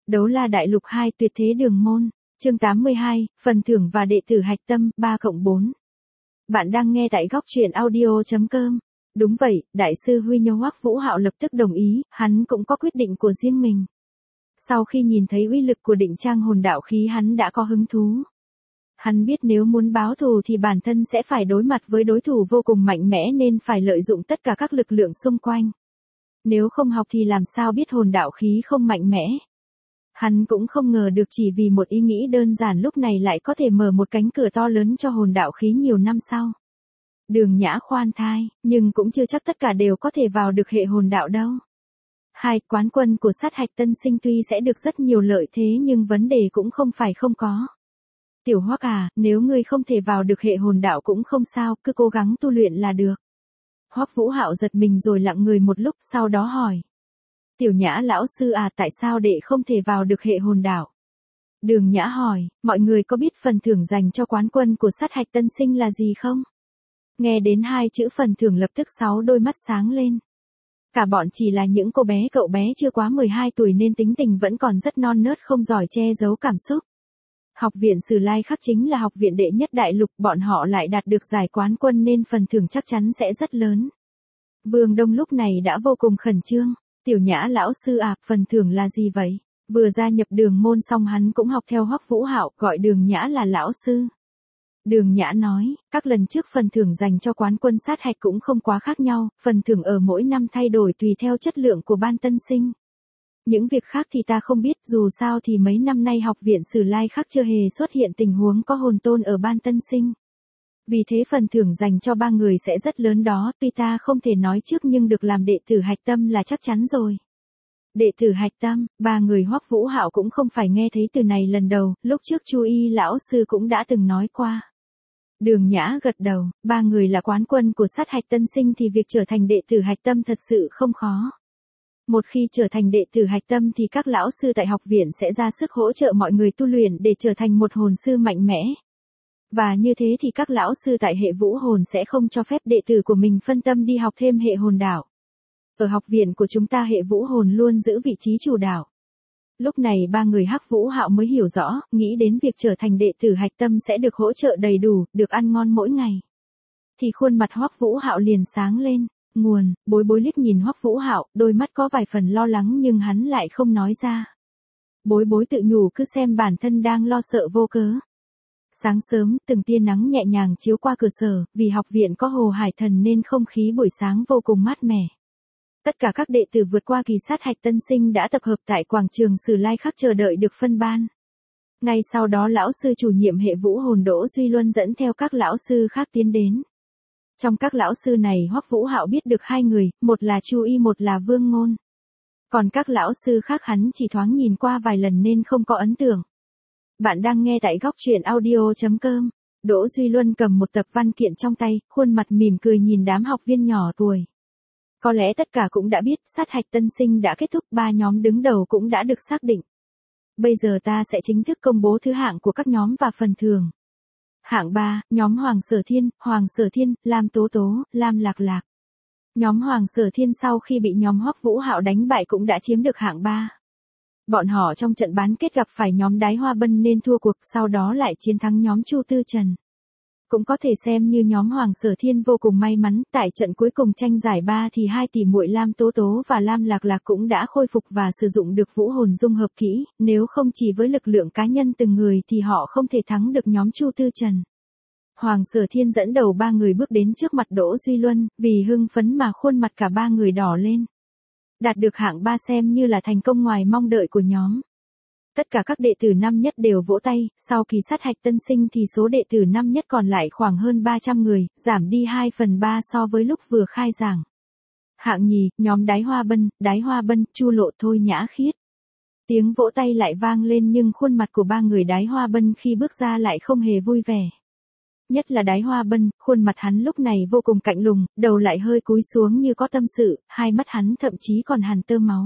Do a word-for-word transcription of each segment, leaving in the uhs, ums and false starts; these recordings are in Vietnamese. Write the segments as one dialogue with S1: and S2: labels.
S1: Đấu la đại lục hai tuyệt thế đường môn, chương tám mươi hai, phần thưởng và đệ tử hạch tâm, ba cộng bốn. Bạn đang nghe tại góc truyện audio.com. Đúng vậy, đại sư Huy Nhô Hoắc Vũ Hạo lập tức đồng ý, hắn cũng có quyết định của riêng mình. Sau khi nhìn thấy uy lực của định trang hồn đạo khí hắn đã có hứng thú. Hắn biết nếu muốn báo thù thì bản thân sẽ phải đối mặt với đối thủ vô cùng mạnh mẽ nên phải lợi dụng tất cả các lực lượng xung quanh. Nếu không học thì làm sao biết hồn đạo khí không mạnh mẽ. Hắn cũng không ngờ được chỉ vì một ý nghĩ đơn giản lúc này lại có thể mở một cánh cửa to lớn cho hồn đạo khí nhiều năm sau. Đường Nhã khoan thai, nhưng cũng chưa chắc tất cả đều có thể vào được hệ hồn đạo đâu. Hai, quán quân của sát hạch tân sinh tuy sẽ được rất nhiều lợi thế nhưng vấn đề cũng không phải không có. Tiểu Hoắc à, nếu ngươi không thể vào được hệ hồn đạo cũng không sao, cứ cố gắng tu luyện là được. Hoắc Vũ Hạo giật mình rồi lặng người một lúc sau đó hỏi. Tiểu Nhã lão sư à, tại sao đệ không thể vào được hệ hồn đạo? Đường Nhã hỏi, mọi người có biết phần thưởng dành cho quán quân của sát hạch tân sinh là gì không? Nghe đến hai chữ phần thưởng lập tức sáu đôi mắt sáng lên. Cả bọn chỉ là những cô bé cậu bé chưa quá mười hai tuổi nên tính tình vẫn còn rất non nớt không giỏi che giấu cảm xúc. Học viện Sử Lai Khắc chính là học viện đệ nhất đại lục, bọn họ lại đạt được giải quán quân nên phần thưởng chắc chắn sẽ rất lớn. Vương Đông lúc này đã vô cùng khẩn trương. Tiểu Nhã lão sư à, phần thưởng là gì vậy? Vừa gia nhập đường môn xong hắn cũng học theo Hoắc Vũ Hạo, gọi Đường Nhã là lão sư. Đường Nhã nói, các lần trước phần thưởng dành cho quán quân sát hạch cũng không quá khác nhau, phần thưởng ở mỗi năm thay đổi tùy theo chất lượng của ban tân sinh. Những việc khác thì ta không biết, dù sao thì mấy năm nay học viện Sử Lai Khắc chưa hề xuất hiện tình huống có hồn tôn ở ban tân sinh. Vì thế phần thưởng dành cho ba người sẽ rất lớn đó, tuy ta không thể nói trước nhưng được làm đệ tử hạch tâm là chắc chắn rồi. Đệ tử hạch tâm, ba người Hoắc Vũ Hạo cũng không phải nghe thấy từ này lần đầu, lúc trước Chu Y lão sư cũng đã từng nói qua. Đường Nhã gật đầu, ba người là quán quân của sát hạch tân sinh thì việc trở thành đệ tử hạch tâm thật sự không khó. Một khi trở thành đệ tử hạch tâm thì các lão sư tại học viện sẽ ra sức hỗ trợ mọi người tu luyện để trở thành một hồn sư mạnh mẽ. Và như thế thì các lão sư tại hệ vũ hồn sẽ không cho phép đệ tử của mình phân tâm đi học thêm hệ hồn đạo. Ở học viện của chúng ta hệ vũ hồn luôn giữ vị trí chủ đạo. Lúc này ba người Hắc Vũ Hạo mới hiểu rõ, nghĩ đến việc trở thành đệ tử hạch tâm sẽ được hỗ trợ đầy đủ, được ăn ngon mỗi ngày. Thì khuôn mặt Hoắc Vũ Hạo liền sáng lên. Nguồn, Bối Bối liếc nhìn Hoắc Vũ Hạo, đôi mắt có vài phần lo lắng nhưng hắn lại không nói ra. Bối Bối tự nhủ cứ xem bản thân đang lo sợ vô cớ. Sáng sớm, từng tia nắng nhẹ nhàng chiếu qua cửa sổ, vì học viện có hồ hải thần nên không khí buổi sáng vô cùng mát mẻ. Tất cả các đệ tử vượt qua kỳ sát hạch tân sinh đã tập hợp tại quảng trường Sử Lai Khắc chờ đợi được phân ban. Ngay sau đó lão sư chủ nhiệm hệ vũ hồn Đỗ Duy Luân dẫn theo các lão sư khác tiến đến. Trong các lão sư này Hoắc Vũ Hạo biết được hai người, một là Chu Y một là Vương Ngôn. Còn các lão sư khác hắn chỉ thoáng nhìn qua vài lần nên không có ấn tượng. Bạn đang nghe tại góc truyện audio.com. Đỗ Duy Luân cầm một tập văn kiện trong tay, khuôn mặt mỉm cười nhìn đám học viên nhỏ tuổi. Có lẽ tất cả cũng đã biết sát hạch tân sinh đã kết thúc, ba nhóm đứng đầu cũng đã được xác định. Bây giờ ta sẽ chính thức công bố thứ hạng của các nhóm và phần thưởng. Hạng ba, nhóm Hoàng Sở Thiên, Hoàng Sở Thiên, Lam Tố Tố, Lam Lạc Lạc. Nhóm Hoàng Sở Thiên sau khi bị nhóm Hoắc Vũ Hạo đánh bại cũng đã chiếm được hạng ba. Bọn họ trong trận bán kết gặp phải nhóm Đái Hoa Bân nên thua cuộc, sau đó lại chiến thắng nhóm Chu Tư Trần. Cũng có thể xem như nhóm Hoàng Sở Thiên vô cùng may mắn, tại trận cuối cùng tranh giải ba thì hai tỷ muội Lam Tố Tố và Lam Lạc Lạc cũng đã khôi phục và sử dụng được vũ hồn dung hợp kỹ, nếu không chỉ với lực lượng cá nhân từng người thì họ không thể thắng được nhóm Chu Tư Trần. Hoàng Sở Thiên dẫn đầu ba người bước đến trước mặt Đỗ Duy Luân, vì hưng phấn mà khuôn mặt cả ba người đỏ lên. Đạt được hạng ba xem như là thành công ngoài mong đợi của nhóm. Tất cả các đệ tử năm nhất đều vỗ tay, sau kỳ sát hạch tân sinh thì số đệ tử năm nhất còn lại khoảng hơn ba trăm người, giảm đi hai phần ba so với lúc vừa khai giảng. Hạng nhì, nhóm Đái Hoa Bân, Đái Hoa Bân, Chu Lộ Thôi Nhã Khiết. Tiếng vỗ tay lại vang lên nhưng khuôn mặt của ba người Đái Hoa Bân khi bước ra lại không hề vui vẻ. Nhất là Đái Hoa Bân, khuôn mặt hắn lúc này vô cùng cạnh lùng, đầu lại hơi cúi xuống như có tâm sự, hai mắt hắn thậm chí còn hằn tơ máu.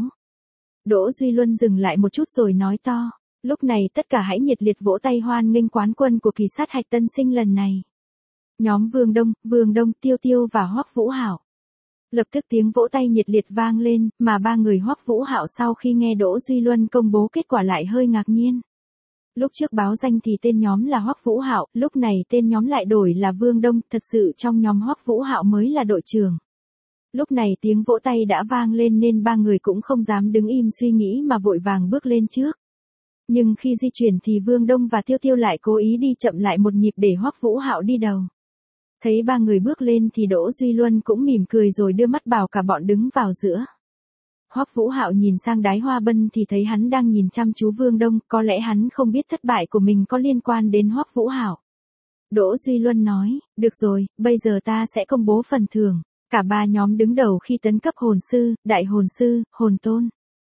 S1: Đỗ Duy Luân dừng lại một chút rồi nói to, lúc này tất cả hãy nhiệt liệt vỗ tay hoan nghênh quán quân của kỳ sát hạch tân sinh lần này. Nhóm Vương Đông, Vương Đông, Tiêu Tiêu và Hoắc Vũ Hạo. Lập tức tiếng vỗ tay nhiệt liệt vang lên, mà ba người Hoắc Vũ Hạo sau khi nghe Đỗ Duy Luân công bố kết quả lại hơi ngạc nhiên. Lúc trước báo danh thì tên nhóm là Hoắc Vũ Hạo, lúc này tên nhóm lại đổi là Vương Đông, thật sự trong nhóm Hoắc Vũ Hạo mới là đội trưởng. Lúc này tiếng vỗ tay đã vang lên nên ba người cũng không dám đứng im suy nghĩ mà vội vàng bước lên trước. Nhưng khi di chuyển thì Vương Đông và Tiêu Tiêu lại cố ý đi chậm lại một nhịp để Hoắc Vũ Hạo đi đầu. Thấy ba người bước lên thì Đỗ Duy Luân cũng mỉm cười rồi đưa mắt bảo cả bọn đứng vào giữa. Hoắc Vũ Hạo nhìn sang Đái Hoa Bân thì thấy hắn đang nhìn chăm chú Vương Đông, có lẽ hắn không biết thất bại của mình có liên quan đến Hoắc Vũ Hạo. Đỗ Duy Luân nói, được rồi, bây giờ ta sẽ công bố phần thưởng. Cả ba nhóm đứng đầu khi tấn cấp hồn sư, đại hồn sư, hồn tôn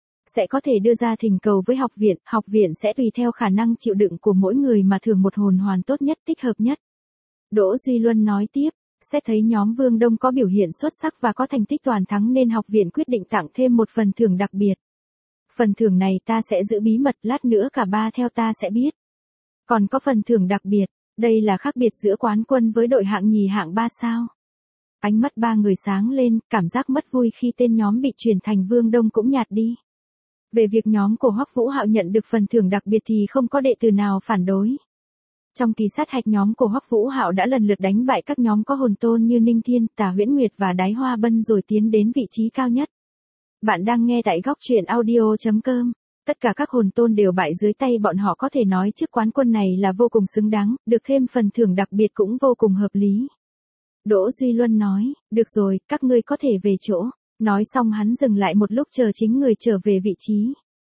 S1: sẽ có thể đưa ra thỉnh cầu với học viện, học viện sẽ tùy theo khả năng chịu đựng của mỗi người mà thưởng một hồn hoàn tốt nhất thích hợp nhất. Đỗ Duy Luân nói tiếp, xét thấy nhóm Vương Đông có biểu hiện xuất sắc và có thành tích toàn thắng nên học viện quyết định tặng thêm một phần thưởng đặc biệt. Phần thưởng này ta sẽ giữ bí mật, lát nữa cả ba theo ta sẽ biết. Còn có phần thưởng đặc biệt, đây là khác biệt giữa quán quân với đội hạng nhì hạng ba sao. Ánh mắt ba người sáng lên, cảm giác mất vui khi tên nhóm bị chuyển thành Vương Đông cũng nhạt đi. Về việc nhóm của Hoắc Vũ Hạo nhận được phần thưởng đặc biệt thì không có đệ tử nào phản đối. Trong kỳ sát hạch nhóm của Hoắc Vũ Hạo đã lần lượt đánh bại các nhóm có hồn tôn như Ninh Thiên, Tả Huyễn Nguyệt và Đái Hoa Bân rồi tiến đến vị trí cao nhất. Bạn đang nghe tại góc truyện audio chấm com. Tất cả các hồn tôn đều bại dưới tay bọn họ, có thể nói chức quán quân này là vô cùng xứng đáng, được thêm phần thưởng đặc biệt cũng vô cùng hợp lý. Đỗ Duy Luân nói, được rồi, các ngươi có thể về chỗ. Nói xong hắn dừng lại một lúc chờ chính người trở về vị trí.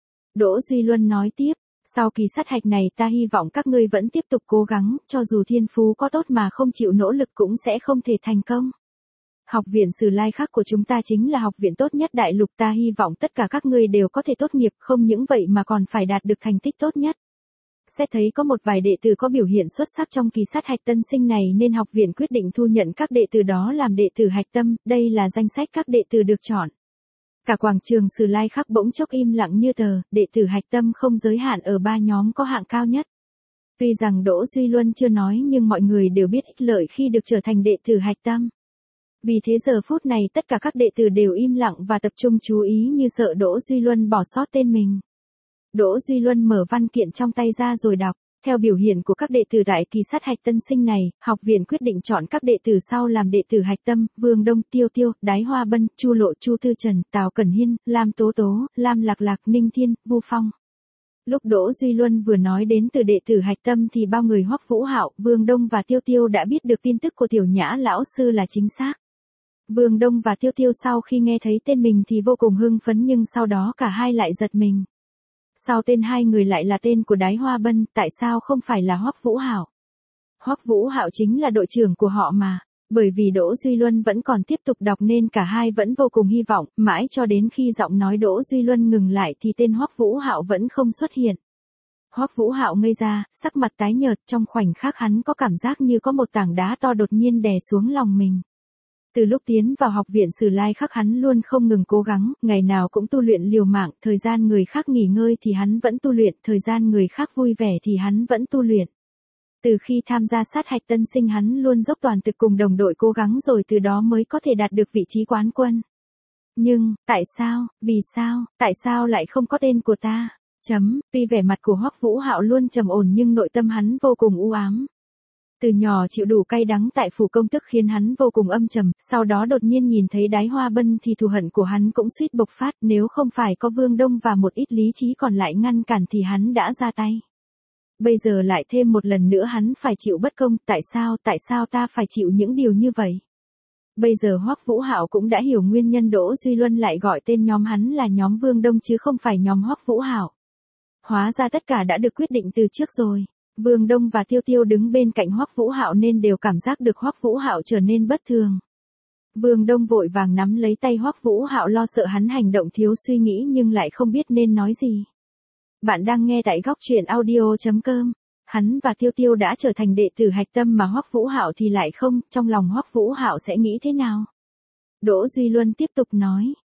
S1: Đỗ Duy Luân nói tiếp, sau kỳ sát hạch này ta hy vọng các ngươi vẫn tiếp tục cố gắng, cho dù thiên phú có tốt mà không chịu nỗ lực cũng sẽ không thể thành công. Học viện Sử Lai Khắc của chúng ta chính là học viện tốt nhất đại lục, ta hy vọng tất cả các ngươi đều có thể tốt nghiệp, không những vậy mà còn phải đạt được thành tích tốt nhất. Sẽ thấy có một vài đệ tử có biểu hiện xuất sắc trong kỳ sát hạch tân sinh này nên học viện quyết định thu nhận các đệ tử đó làm đệ tử hạch tâm, đây là danh sách các đệ tử được chọn. Cả quảng trường Sử Lai Khắc bỗng chốc im lặng như tờ, đệ tử hạch tâm không giới hạn ở ba nhóm có hạng cao nhất. Tuy rằng Đỗ Duy Luân chưa nói nhưng mọi người đều biết ích lợi khi được trở thành đệ tử hạch tâm. Vì thế giờ phút này tất cả các đệ tử đều im lặng và tập trung chú ý như sợ Đỗ Duy Luân bỏ sót tên mình. Đỗ Duy Luân mở văn kiện trong tay ra rồi đọc. Theo biểu hiện của các đệ tử tại kỳ sát hạch tân sinh này, học viện quyết định chọn các đệ tử sau làm đệ tử hạch tâm: Vương Đông, Tiêu Tiêu, Đái Hoa Bân, Chu Lộ, Chu Tư Trần, Tào Cẩn Hiên, Lam Tố Tố, Lam Lạc Lạc, Ninh Thiên, Vu Phong. Lúc Đỗ Duy Luân vừa nói đến từ đệ tử hạch tâm thì bao người Hoắc Vũ Hạo, Vương Đông và Tiêu Tiêu đã biết được tin tức của Tiểu Nhã lão sư là chính xác. Vương Đông và Tiêu Tiêu sau khi nghe thấy tên mình thì vô cùng hưng phấn, nhưng sau đó cả hai lại giật mình. Sao tên hai người lại là tên của Đái Hoa Bân, tại sao không phải là Hoắc Vũ Hạo? Hoắc Vũ Hạo chính là đội trưởng của họ mà. Bởi vì Đỗ Duy Luân vẫn còn tiếp tục đọc nên cả hai vẫn vô cùng hy vọng, mãi cho đến khi giọng nói Đỗ Duy Luân ngừng lại thì tên Hoắc Vũ Hạo vẫn không xuất hiện. Hoắc Vũ Hạo ngây ra, sắc mặt tái nhợt, trong khoảnh khắc hắn có cảm giác như có một tảng đá to đột nhiên đè xuống lòng mình. Từ lúc tiến vào học viện Sử Lai Khắc hắn luôn không ngừng cố gắng, ngày nào cũng tu luyện liều mạng, thời gian người khác nghỉ ngơi thì hắn vẫn tu luyện, thời gian người khác vui vẻ thì hắn vẫn tu luyện. Từ khi tham gia sát hạch tân sinh hắn luôn dốc toàn lực cùng đồng đội cố gắng rồi từ đó mới có thể đạt được vị trí quán quân. Nhưng, tại sao, vì sao, tại sao lại không có tên của ta? Chấm, tuy vẻ mặt của Hoắc Vũ Hạo luôn trầm ổn nhưng nội tâm hắn vô cùng u ám. Từ nhỏ chịu đủ cay đắng tại phủ công tức khiến hắn vô cùng âm trầm, sau đó đột nhiên nhìn thấy Đái Hoa Bân thì thù hận của hắn cũng suýt bộc phát, nếu không phải có Vương Đông và một ít lý trí còn lại ngăn cản thì hắn đã ra tay. Bây giờ lại thêm một lần nữa hắn phải chịu bất công, tại sao, tại sao ta phải chịu những điều như vậy? Bây giờ Hoắc Vũ Hạo cũng đã hiểu nguyên nhân Đỗ Duy Luân lại gọi tên nhóm hắn là nhóm Vương Đông chứ không phải nhóm Hoắc Vũ Hạo. Hóa ra tất cả đã được quyết định từ trước rồi. Vương Đông và Tiêu Tiêu đứng bên cạnh Hoắc Vũ Hạo nên đều cảm giác được Hoắc Vũ Hạo trở nên bất thường. Vương Đông vội vàng nắm lấy tay Hoắc Vũ Hạo lo sợ hắn hành động thiếu suy nghĩ nhưng lại không biết nên nói gì. Bạn đang nghe tại góc truyện audio chấm com. Hắn và Tiêu Tiêu đã trở thành đệ tử hạch tâm mà Hoắc Vũ Hạo thì lại không, trong lòng Hoắc Vũ Hạo sẽ nghĩ thế nào? Đỗ Duy Luân tiếp tục nói,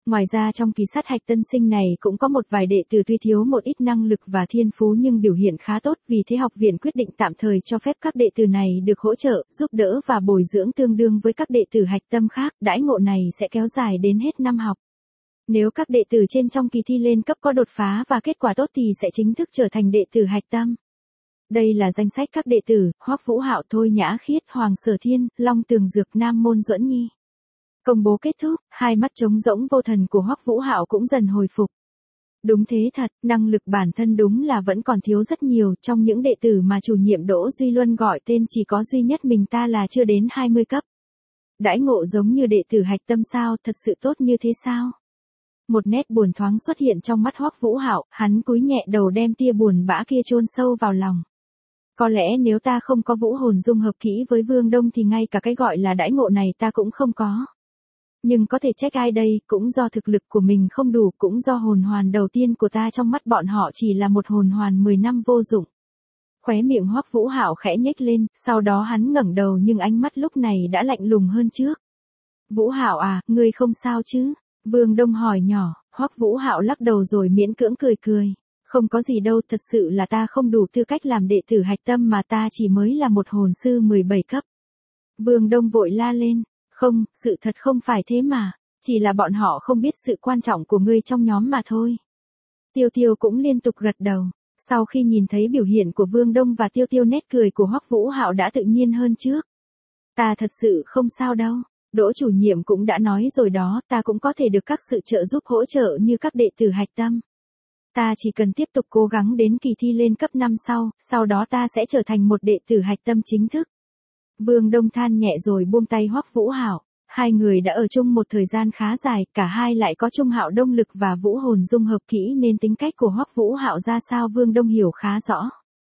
S1: Ngoài ra trong kỳ sát hạch tân sinh này cũng có một vài đệ tử tuy thiếu một ít năng lực và thiên phú nhưng biểu hiện khá tốt, vì thế học viện quyết định tạm thời cho phép các đệ tử này được hỗ trợ, giúp đỡ và bồi dưỡng tương đương với các đệ tử hạch tâm khác, đãi ngộ này sẽ kéo dài đến hết năm học. Nếu các đệ tử trên trong kỳ thi lên cấp có đột phá và kết quả tốt thì sẽ chính thức trở thành đệ tử hạch tâm. Đây là danh sách các đệ tử: Hoắc Vũ Hạo, Thôi Nhã Khiết, Hoàng Sở Thiên, Long Tường Dược, Nam Môn Duẫn Nhi. Công bố kết thúc, hai mắt trống rỗng vô thần của Hoắc Vũ Hạo cũng dần hồi phục. Đúng thế thật, năng lực bản thân đúng là vẫn còn thiếu rất nhiều, trong những đệ tử mà chủ nhiệm Đỗ Duy Luân gọi tên chỉ có duy nhất mình ta là chưa đến hai mươi cấp. Đãi ngộ giống như đệ tử hạch tâm sao, thật sự tốt như thế sao? Một nét buồn thoáng xuất hiện trong mắt Hoắc Vũ Hạo, hắn cúi nhẹ đầu đem tia buồn bã kia chôn sâu vào lòng. Có lẽ nếu ta không có vũ hồn dung hợp kỹ với Vương Đông thì ngay cả cái gọi là đãi ngộ này ta cũng không có. Nhưng có thể trách ai đây, cũng do thực lực của mình không đủ, cũng do hồn hoàn đầu tiên của ta trong mắt bọn họ chỉ là một hồn hoàn mười năm vô dụng. Khóe miệng Hoắc Vũ Hạo khẽ nhếch lên, sau đó hắn ngẩng đầu nhưng ánh mắt lúc này đã lạnh lùng hơn trước. Vũ Hạo à, ngươi không sao chứ? Vương Đông hỏi nhỏ. Hoắc Vũ Hạo lắc đầu rồi miễn cưỡng cười cười. Không có gì đâu, thật sự là ta không đủ tư cách làm đệ tử hạch tâm mà ta chỉ mới là một hồn sư mười bảy cấp. Vương Đông vội la lên. Không, sự thật không phải thế mà. Chỉ là bọn họ không biết sự quan trọng của ngươi trong nhóm mà thôi. Tiêu Tiêu cũng liên tục gật đầu. Sau khi nhìn thấy biểu hiện của Vương Đông và Tiêu Tiêu, nét cười của Hoắc Vũ Hạo đã tự nhiên hơn trước. Ta thật sự không sao đâu. Đỗ chủ nhiệm cũng đã nói rồi đó, ta cũng có thể được các sự trợ giúp hỗ trợ như các đệ tử hạch tâm. Ta chỉ cần tiếp tục cố gắng đến kỳ thi lên cấp năm sau, sau đó ta sẽ trở thành một đệ tử hạch tâm chính thức. Vương Đông than nhẹ rồi buông tay Hoắc Vũ Hạo. Hai người đã ở chung một thời gian khá dài, cả hai lại có chung hạo đông lực và vũ hồn dung hợp kỹ nên tính cách của Hoắc Vũ Hạo ra sao Vương Đông hiểu khá rõ.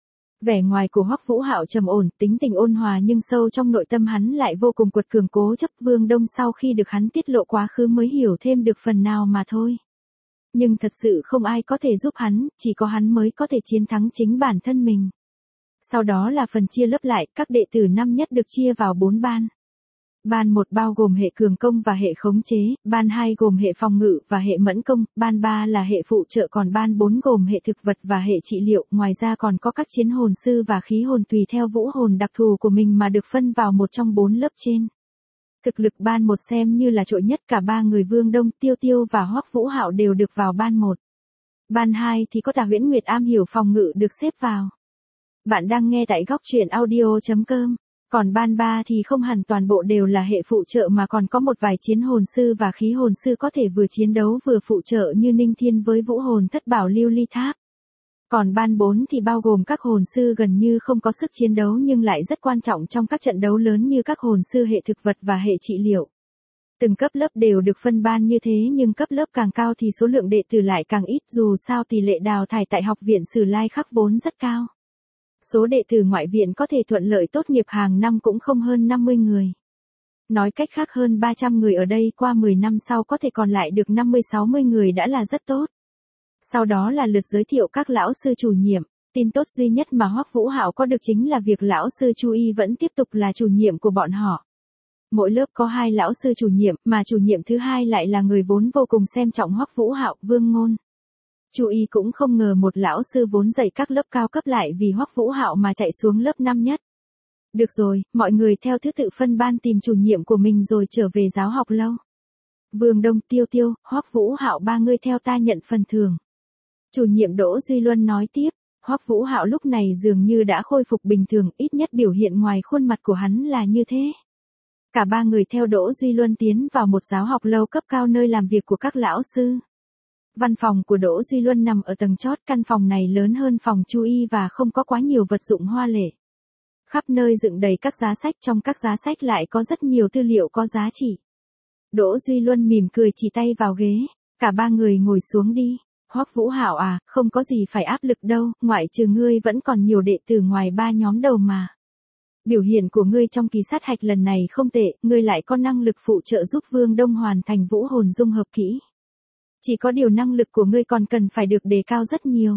S1: Vẻ ngoài của Hoắc Vũ Hạo trầm ổn, tính tình ôn hòa nhưng sâu trong nội tâm hắn lại vô cùng quật cường cố chấp. Vương Đông sau khi được hắn tiết lộ quá khứ mới hiểu thêm được phần nào mà thôi. Nhưng thật sự không ai có thể giúp hắn, chỉ có hắn mới có thể chiến thắng chính bản thân mình. Sau đó là phần chia lớp lại, các đệ tử năm nhất được chia vào bốn ban. Ban một bao gồm hệ cường công và hệ khống chế, ban hai gồm hệ phòng ngự và hệ mẫn công, ban ba là hệ phụ trợ, còn ban bốn gồm hệ thực vật và hệ trị liệu, ngoài ra còn có các chiến hồn sư và khí hồn tùy theo vũ hồn đặc thù của mình mà được phân vào một trong bốn lớp trên. Thực lực ban một xem như là trội nhất, cả ba người Vương Đông, Tiêu Tiêu và Hoắc Vũ Hạo đều được vào ban một. Ban hai thì có Tà Huyễn Nguyệt am hiểu phòng ngự được xếp vào. Bạn đang nghe tại góc truyện audio chấm com. Còn ban ba thì không hẳn toàn bộ đều là hệ phụ trợ mà còn có một vài chiến hồn sư và khí hồn sư có thể vừa chiến đấu vừa phụ trợ như Ninh Thiên với vũ hồn thất bảo Lưu Ly Tháp. Còn ban bốn thì bao gồm các hồn sư gần như không có sức chiến đấu nhưng lại rất quan trọng trong các trận đấu lớn như các hồn sư hệ thực vật và hệ trị liệu. Từng cấp lớp đều được phân ban như thế nhưng cấp lớp càng cao thì số lượng đệ tử lại càng ít, dù sao tỷ lệ đào thải tại học viện Sử Lai Khắc vốn rất cao. Số đệ tử ngoại viện có thể thuận lợi tốt nghiệp hàng năm cũng không hơn năm mươi người. Nói cách khác hơn ba trăm người ở đây qua mười năm sau có thể còn lại được năm mươi sáu mươi người đã là rất tốt. Sau đó là lượt giới thiệu các lão sư chủ nhiệm. Tin tốt duy nhất mà Hoắc Vũ Hạo có được chính là việc lão sư Chu Y vẫn tiếp tục là chủ nhiệm của bọn họ. Mỗi lớp có hai lão sư chủ nhiệm, mà chủ nhiệm thứ hai lại là người vốn vô cùng xem trọng Hoắc Vũ Hạo, Vương Ngôn. Chu Y cũng không ngờ một lão sư vốn dạy các lớp cao cấp lại vì Hoắc Vũ Hạo mà chạy xuống lớp năm nhất. Được rồi, mọi người theo thứ tự phân ban tìm chủ nhiệm của mình rồi trở về giáo học lâu. Vương Đông, Tiêu Tiêu, Hoắc Vũ Hạo, ba người theo ta nhận phần thưởng. Chủ nhiệm Đỗ Duy Luân nói tiếp. Hoắc Vũ Hạo lúc này dường như đã khôi phục bình thường, ít nhất biểu hiện ngoài khuôn mặt của hắn là như thế. Cả ba người theo Đỗ Duy Luân tiến vào một giáo học lâu cấp cao nơi làm việc của các lão sư. Văn phòng của Đỗ Duy Luân nằm ở tầng chót, căn phòng này lớn hơn phòng Chu Y và không có quá nhiều vật dụng hoa lệ. Khắp nơi dựng đầy các giá sách, trong các giá sách lại có rất nhiều tư liệu có giá trị. Đỗ Duy Luân mỉm cười chỉ tay vào ghế, cả ba người ngồi xuống đi. Hoắc Vũ Hạo à, không có gì phải áp lực đâu, ngoại trừ ngươi vẫn còn nhiều đệ tử ngoài ba nhóm đầu mà. Biểu hiện của ngươi trong kỳ sát hạch lần này không tệ, ngươi lại có năng lực phụ trợ giúp Vương Đông hoàn thành vũ hồn dung hợp kỹ. Chỉ có điều năng lực của ngươi còn cần phải được đề cao rất nhiều.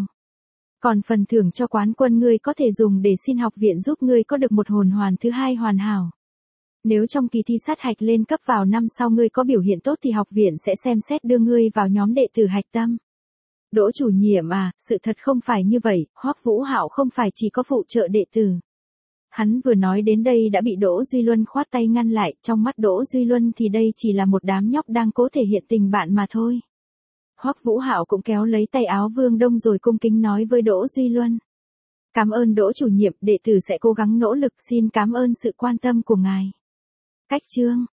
S1: Còn phần thưởng cho quán quân ngươi có thể dùng để xin học viện giúp ngươi có được một hồn hoàn thứ hai hoàn hảo. Nếu trong kỳ thi sát hạch lên cấp vào năm sau ngươi có biểu hiện tốt thì học viện sẽ xem xét đưa ngươi vào nhóm đệ tử hạch tâm. Đỗ chủ nhiệm à, sự thật không phải như vậy, Hoắc Vũ Hạo không phải chỉ có phụ trợ đệ tử. Hắn vừa nói đến đây đã bị Đỗ Duy Luân khoát tay ngăn lại, trong mắt Đỗ Duy Luân thì đây chỉ là một đám nhóc đang cố thể hiện tình bạn mà thôi. Hoắc Vũ Hạo cũng kéo lấy tay áo Vương Đông rồi cung kính nói với Đỗ Duy Luân. Cảm ơn Đỗ chủ nhiệm, đệ tử sẽ cố gắng nỗ lực, xin cảm ơn sự quan tâm của ngài. Cách chương